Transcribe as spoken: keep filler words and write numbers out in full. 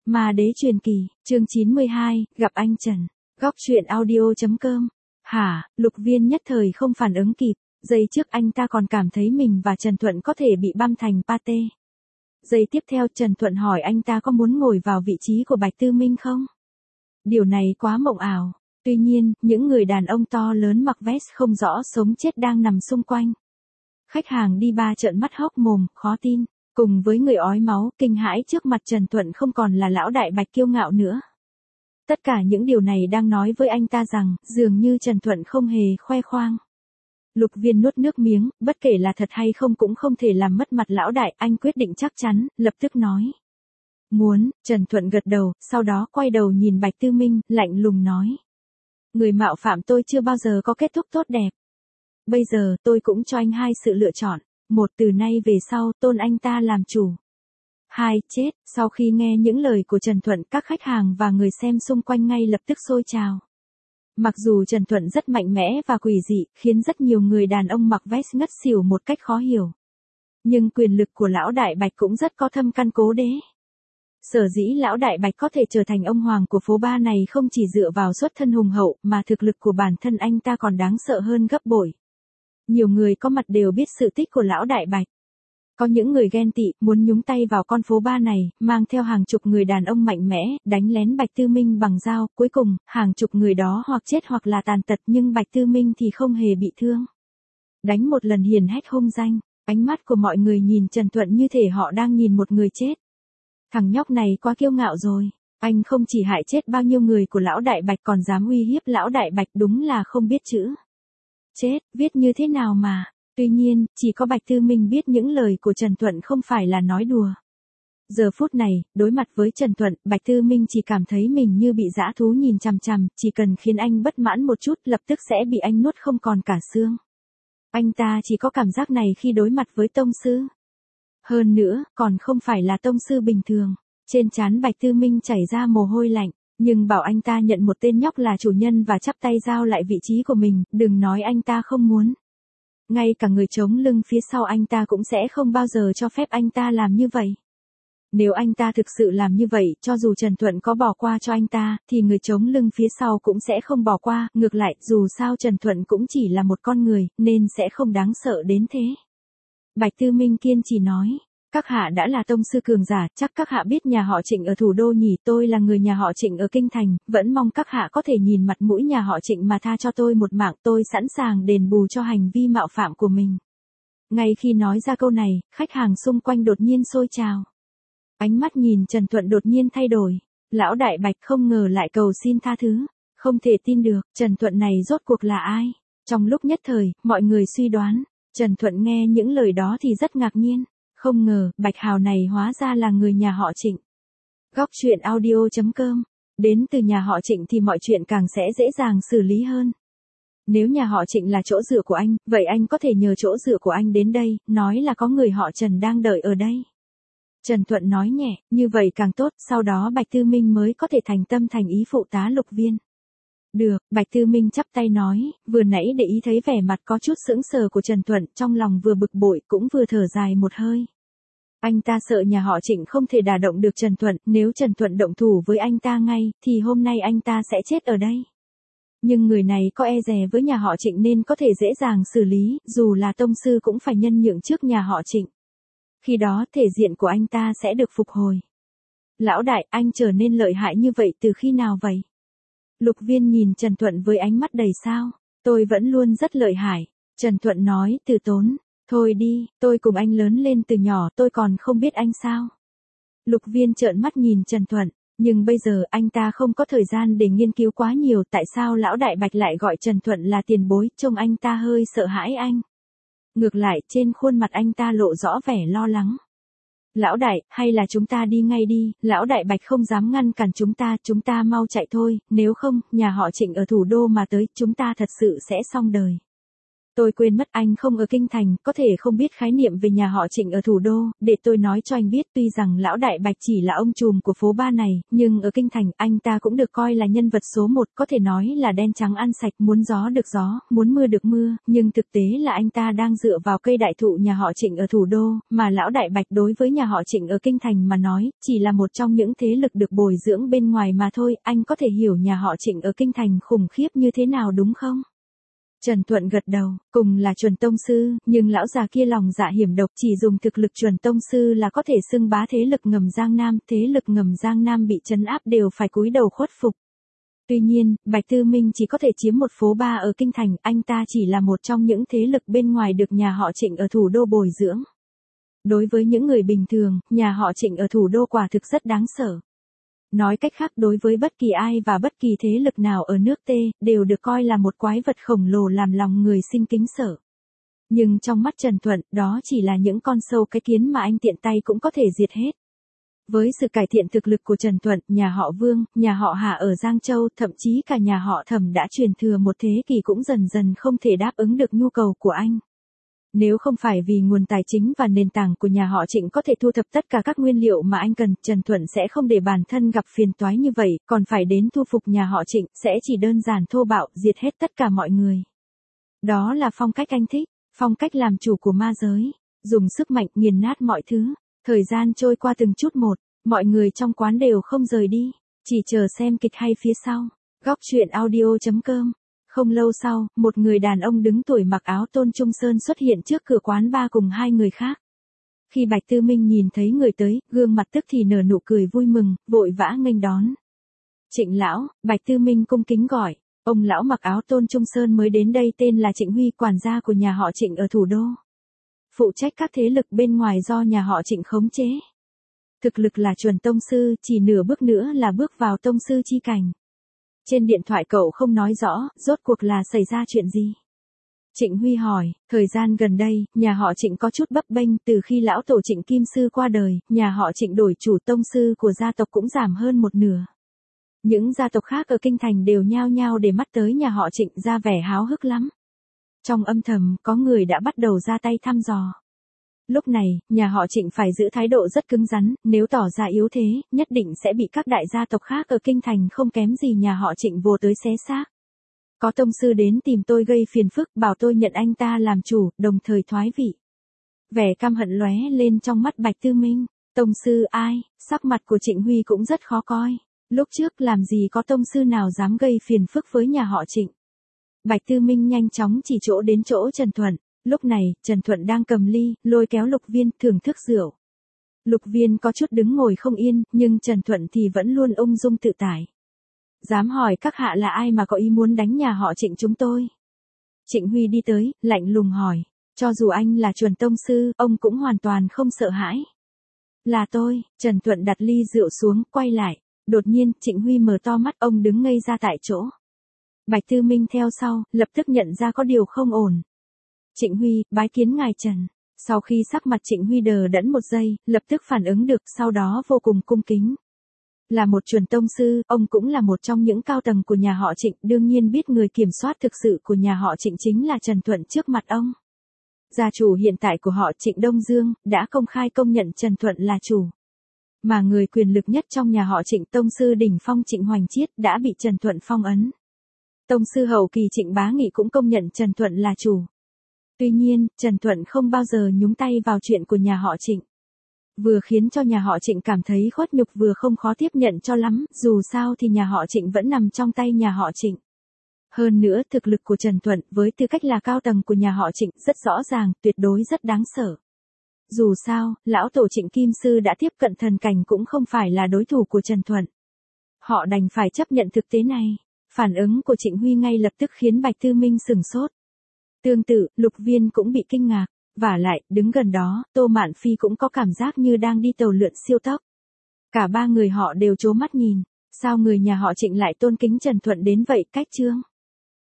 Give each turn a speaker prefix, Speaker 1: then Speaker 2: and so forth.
Speaker 1: Ma đế truyền kỳ, chương chín mươi hai, gặp anh Trần. Góc truyện audio chấm com. Hả, Lục Viên nhất thời không phản ứng kịp, giây trước anh ta còn cảm thấy mình và Trần Thuận có thể bị băm thành pate. Giây tiếp theo Trần Thuận hỏi anh ta có muốn ngồi vào vị trí của Bạch Tư Minh không? Điều này quá mộng ảo. Tuy nhiên, những người đàn ông to lớn mặc vest không rõ sống chết đang nằm xung quanh. Khách hàng đi ba trợn mắt hốc mồm, khó tin. Cùng với người ói máu, kinh hãi trước mặt Trần Thuận không còn là lão đại Bạch kiêu ngạo nữa. Tất cả những điều này đang nói với anh ta rằng, dường như Trần Thuận không hề khoe khoang. Lục Viên nuốt nước miếng, bất kể là thật hay không cũng không thể làm mất mặt lão đại, anh quyết định chắc chắn, lập tức nói. Muốn, Trần Thuận gật đầu, sau đó quay đầu nhìn Bạch Tư Minh, lạnh lùng nói. Người mạo phạm tôi chưa bao giờ có kết thúc tốt đẹp. Bây giờ tôi cũng cho anh hai sự lựa chọn. Một, từ nay về sau, tôn anh ta làm chủ. Hai, chết. Sau khi nghe những lời của Trần Thuận, các khách hàng và người xem xung quanh ngay lập tức sôi trào. Mặc dù Trần Thuận rất mạnh mẽ và quỷ dị, khiến rất nhiều người đàn ông mặc vest ngất xỉu một cách khó hiểu. Nhưng quyền lực của lão đại Bạch cũng rất có thâm căn cố đế. Sở dĩ lão đại Bạch có thể trở thành ông hoàng của phố ba này không chỉ dựa vào xuất thân hùng hậu, mà thực lực của bản thân anh ta còn đáng sợ hơn gấp bội. Nhiều người có mặt đều biết sự tích của lão đại Bạch. Có những người ghen tị, muốn nhúng tay vào con phố ba này, mang theo hàng chục người đàn ông mạnh mẽ, đánh lén Bạch Tư Minh bằng dao, cuối cùng, hàng chục người đó hoặc chết hoặc là tàn tật nhưng Bạch Tư Minh thì không hề bị thương. Đánh một lần hiển hách hung danh, ánh mắt của mọi người nhìn Trần Thuận như thể họ đang nhìn một người chết. Thằng nhóc này quá kiêu ngạo rồi, anh không chỉ hại chết bao nhiêu người của lão đại Bạch còn dám uy hiếp lão đại Bạch, đúng là không biết chữ. Chết, viết như thế nào mà. Tuy nhiên, chỉ có Bạch Tư Minh biết những lời của Trần Thuận không phải là nói đùa. Giờ phút này, đối mặt với Trần Thuận, Bạch Tư Minh chỉ cảm thấy mình như bị dã thú nhìn chằm chằm, chỉ cần khiến anh bất mãn một chút lập tức sẽ bị anh nuốt không còn cả xương. Anh ta chỉ có cảm giác này khi đối mặt với tông sư. Hơn nữa, còn không phải là tông sư bình thường. Trên trán Bạch Tư Minh chảy ra mồ hôi lạnh. Nhưng bảo anh ta nhận một tên nhóc là chủ nhân và chắp tay giao lại vị trí của mình, đừng nói anh ta không muốn. Ngay cả người chống lưng phía sau anh ta cũng sẽ không bao giờ cho phép anh ta làm như vậy. Nếu anh ta thực sự làm như vậy, cho dù Trần Thuận có bỏ qua cho anh ta, thì người chống lưng phía sau cũng sẽ không bỏ qua, ngược lại, dù sao Trần Thuận cũng chỉ là một con người, nên sẽ không đáng sợ đến thế. Bạch Tư Minh kiên trì nói. Các hạ đã là tông sư cường giả, chắc các hạ biết nhà họ Trịnh ở thủ đô nhỉ, tôi là người nhà họ Trịnh ở Kinh Thành, vẫn mong các hạ có thể nhìn mặt mũi nhà họ Trịnh mà tha cho tôi một mạng, tôi sẵn sàng đền bù cho hành vi mạo phạm của mình. Ngay khi nói ra câu này, khách hàng xung quanh đột nhiên sôi trào. Ánh mắt nhìn Trần Thuận đột nhiên thay đổi. Lão đại Bạch không ngờ lại cầu xin tha thứ. Không thể tin được, Trần Thuận này rốt cuộc là ai? Trong lúc nhất thời, mọi người suy đoán. Trần Thuận nghe những lời đó thì rất ngạc nhiên. Không ngờ, Bạch Hào này hóa ra là người nhà họ Trịnh. Góc truyện audio chấm com. Đến từ nhà họ Trịnh thì mọi chuyện càng sẽ dễ dàng xử lý hơn. Nếu nhà họ Trịnh là chỗ dựa của anh, vậy anh có thể nhờ chỗ dựa của anh đến đây, nói là có người họ Trần đang đợi ở đây. Trần Thuận nói nhẹ, như vậy càng tốt, sau đó Bạch Tư Minh mới có thể thành tâm thành ý phụ tá Lục Viên. Được, Bạch Tư Minh chắp tay nói, vừa nãy để ý thấy vẻ mặt có chút sững sờ của Trần Thuận, trong lòng vừa bực bội cũng vừa thở dài một hơi. Anh ta sợ nhà họ Trịnh không thể đả động được Trần Thuận, nếu Trần Thuận động thủ với anh ta ngay, thì hôm nay anh ta sẽ chết ở đây. Nhưng người này có e dè với nhà họ Trịnh nên có thể dễ dàng xử lý, dù là tông sư cũng phải nhân nhượng trước nhà họ Trịnh. Khi đó thể diện của anh ta sẽ được phục hồi. Lão đại, anh trở nên lợi hại như vậy từ khi nào vậy? Lục Viên nhìn Trần Thuận với ánh mắt đầy sao. Tôi vẫn luôn rất lợi hại. Trần Thuận nói từ tốn. Thôi đi, tôi cùng anh lớn lên từ nhỏ, tôi còn không biết anh sao? Lục Viên trợn mắt nhìn Trần Thuận. Nhưng bây giờ anh ta không có thời gian để nghiên cứu quá nhiều. Tại sao lão đại Bạch lại gọi Trần Thuận là tiền bối? Trông anh ta hơi sợ hãi anh. Ngược lại, trên khuôn mặt anh ta lộ rõ vẻ lo lắng. Lão đại, hay là chúng ta đi ngay đi, lão đại Bạch không dám ngăn cản chúng ta, chúng ta mau chạy thôi, nếu không, nhà họ Trịnh ở thủ đô mà tới, chúng ta thật sự sẽ xong đời. Tôi quên mất anh không ở kinh thành, có thể không biết khái niệm về nhà họ Trịnh ở thủ đô, để tôi nói cho anh biết, tuy rằng lão đại bạch chỉ là ông trùm của phố ba này, nhưng ở kinh thành, anh ta cũng được coi là nhân vật số một, có thể nói là đen trắng ăn sạch, muốn gió được gió, muốn mưa được mưa, nhưng thực tế là anh ta đang dựa vào cây đại thụ nhà họ Trịnh ở thủ đô, mà lão đại bạch đối với nhà họ Trịnh ở kinh thành mà nói, chỉ là một trong những thế lực được bồi dưỡng bên ngoài mà thôi, anh có thể hiểu nhà họ Trịnh ở kinh thành khủng khiếp như thế nào đúng không? Trần Thuận gật đầu, cùng là chuẩn tông sư, nhưng lão già kia lòng dạ hiểm độc, chỉ dùng thực lực chuẩn tông sư là có thể xưng bá thế lực ngầm Giang Nam, thế lực ngầm Giang Nam bị trấn áp đều phải cúi đầu khuất phục. Tuy nhiên, Bạch Tư Minh chỉ có thể chiếm một phố ba ở kinh thành, anh ta chỉ là một trong những thế lực bên ngoài được nhà họ Trịnh ở thủ đô bồi dưỡng. Đối với những người bình thường, nhà họ Trịnh ở thủ đô quả thực rất đáng sợ. Nói cách khác, đối với bất kỳ ai và bất kỳ thế lực nào ở nước T, đều được coi là một quái vật khổng lồ làm lòng người sinh kính sợ. Nhưng trong mắt Trần Thuận, đó chỉ là những con sâu cái kiến mà anh tiện tay cũng có thể diệt hết. Với sự cải thiện thực lực của Trần Thuận, nhà họ Vương, nhà họ Hà ở Giang Châu, thậm chí cả nhà họ Thẩm đã truyền thừa một thế kỷ cũng dần dần không thể đáp ứng được nhu cầu của anh. Nếu không phải vì nguồn tài chính và nền tảng của nhà họ Trịnh có thể thu thập tất cả các nguyên liệu mà anh cần, Trần Thuận sẽ không để bản thân gặp phiền toái như vậy, còn phải đến thu phục nhà họ Trịnh, sẽ chỉ đơn giản thô bạo, diệt hết tất cả mọi người. Đó là phong cách anh thích, phong cách làm chủ của ma giới, dùng sức mạnh nghiền nát mọi thứ. Thời gian trôi qua từng chút một, mọi người trong quán đều không rời đi, chỉ chờ xem kịch hay phía sau. Góc truyện audio chấm com. Không lâu sau, một người đàn ông đứng tuổi mặc áo tôn trung sơn xuất hiện trước cửa quán ba cùng hai người khác. Khi Bạch Tư Minh nhìn thấy người tới, gương mặt tức thì nở nụ cười vui mừng, vội vã nghênh đón. Trịnh lão, Bạch Tư Minh cung kính gọi, ông lão mặc áo tôn trung sơn mới đến đây tên là Trịnh Huy, quản gia của nhà họ Trịnh ở thủ đô. Phụ trách các thế lực bên ngoài do nhà họ Trịnh khống chế. Thực lực là chuẩn tông sư, chỉ nửa bước nữa là bước vào tông sư chi cảnh. Trên điện thoại cậu không nói rõ, rốt cuộc là xảy ra chuyện gì? Trịnh Huy hỏi, thời gian gần đây, nhà họ Trịnh có chút bấp bênh, từ khi lão tổ Trịnh Kim Sư qua đời, nhà họ Trịnh đổi chủ, tông sư của gia tộc cũng giảm hơn một nửa. Những gia tộc khác ở kinh thành đều nhao nhao để mắt tới nhà họ Trịnh, ra vẻ háo hức lắm. Trong âm thầm, có người đã bắt đầu ra tay thăm dò. Lúc này, nhà họ Trịnh phải giữ thái độ rất cứng rắn, nếu tỏ ra yếu thế, nhất định sẽ bị các đại gia tộc khác ở kinh thành không kém gì nhà họ Trịnh vồ tới xé xác. Có tông sư đến tìm tôi gây phiền phức, bảo tôi nhận anh ta làm chủ, đồng thời thoái vị. Vẻ căm hận lóe lên trong mắt Bạch Tư Minh. Tông sư ai? Sắc mặt của Trịnh Huy cũng rất khó coi. Lúc trước làm gì có tông sư nào dám gây phiền phức với nhà họ Trịnh. Bạch Tư Minh nhanh chóng chỉ chỗ đến chỗ Trần Thuận. Lúc này, Trần Thuận đang cầm ly, lôi kéo Lục Viên, thưởng thức rượu. Lục Viên có chút đứng ngồi không yên, nhưng Trần Thuận thì vẫn luôn ung dung tự tại. Dám hỏi các hạ là ai mà có ý muốn đánh nhà họ Trịnh chúng tôi? Trịnh Huy đi tới, lạnh lùng hỏi. Cho dù anh là chuẩn tông sư, ông cũng hoàn toàn không sợ hãi. Là tôi, Trần Thuận đặt ly rượu xuống, quay lại. Đột nhiên, Trịnh Huy mở to mắt, ông đứng ngây ra tại chỗ. Bạch Tư Minh theo sau, lập tức nhận ra có điều không ổn. Trịnh Huy, bái kiến ngài Trần. Sau khi sắc mặt Trịnh Huy đờ đẫn một giây, lập tức phản ứng được, sau đó vô cùng cung kính. Là một chuẩn tông sư, ông cũng là một trong những cao tầng của nhà họ Trịnh, đương nhiên biết người kiểm soát thực sự của nhà họ Trịnh chính là Trần Thuận trước mặt ông. Gia chủ hiện tại của họ Trịnh Đông Dương, đã công khai công nhận Trần Thuận là chủ. Mà người quyền lực nhất trong nhà họ Trịnh, tông sư đỉnh phong Trịnh Hoành Chiết, đã bị Trần Thuận phong ấn. Tông sư hậu kỳ Trịnh Bá Nghị cũng công nhận Trần Thuận là chủ. Tuy nhiên, Trần Thuận không bao giờ nhúng tay vào chuyện của nhà họ Trịnh. Vừa khiến cho nhà họ Trịnh cảm thấy khuất nhục, vừa không khó tiếp nhận cho lắm, dù sao thì nhà họ Trịnh vẫn nằm trong tay nhà họ Trịnh. Hơn nữa, thực lực của Trần Thuận với tư cách là cao tầng của nhà họ Trịnh rất rõ ràng, tuyệt đối rất đáng sợ. Dù sao, lão tổ Trịnh Kim Sư đã tiếp cận thần cảnh cũng không phải là đối thủ của Trần Thuận. Họ đành phải chấp nhận thực tế này. Phản ứng của Trịnh Huy ngay lập tức khiến Bạch Tư Minh sửng sốt. Tương tự, Lục Viên cũng bị kinh ngạc. Vả lại, đứng gần đó, Tô Mạn Phi cũng có cảm giác như đang đi tàu lượn siêu tốc. Cả ba người họ đều trố mắt nhìn. Sao người nhà họ Trịnh lại tôn kính Trần Thuận đến vậy? Cách chương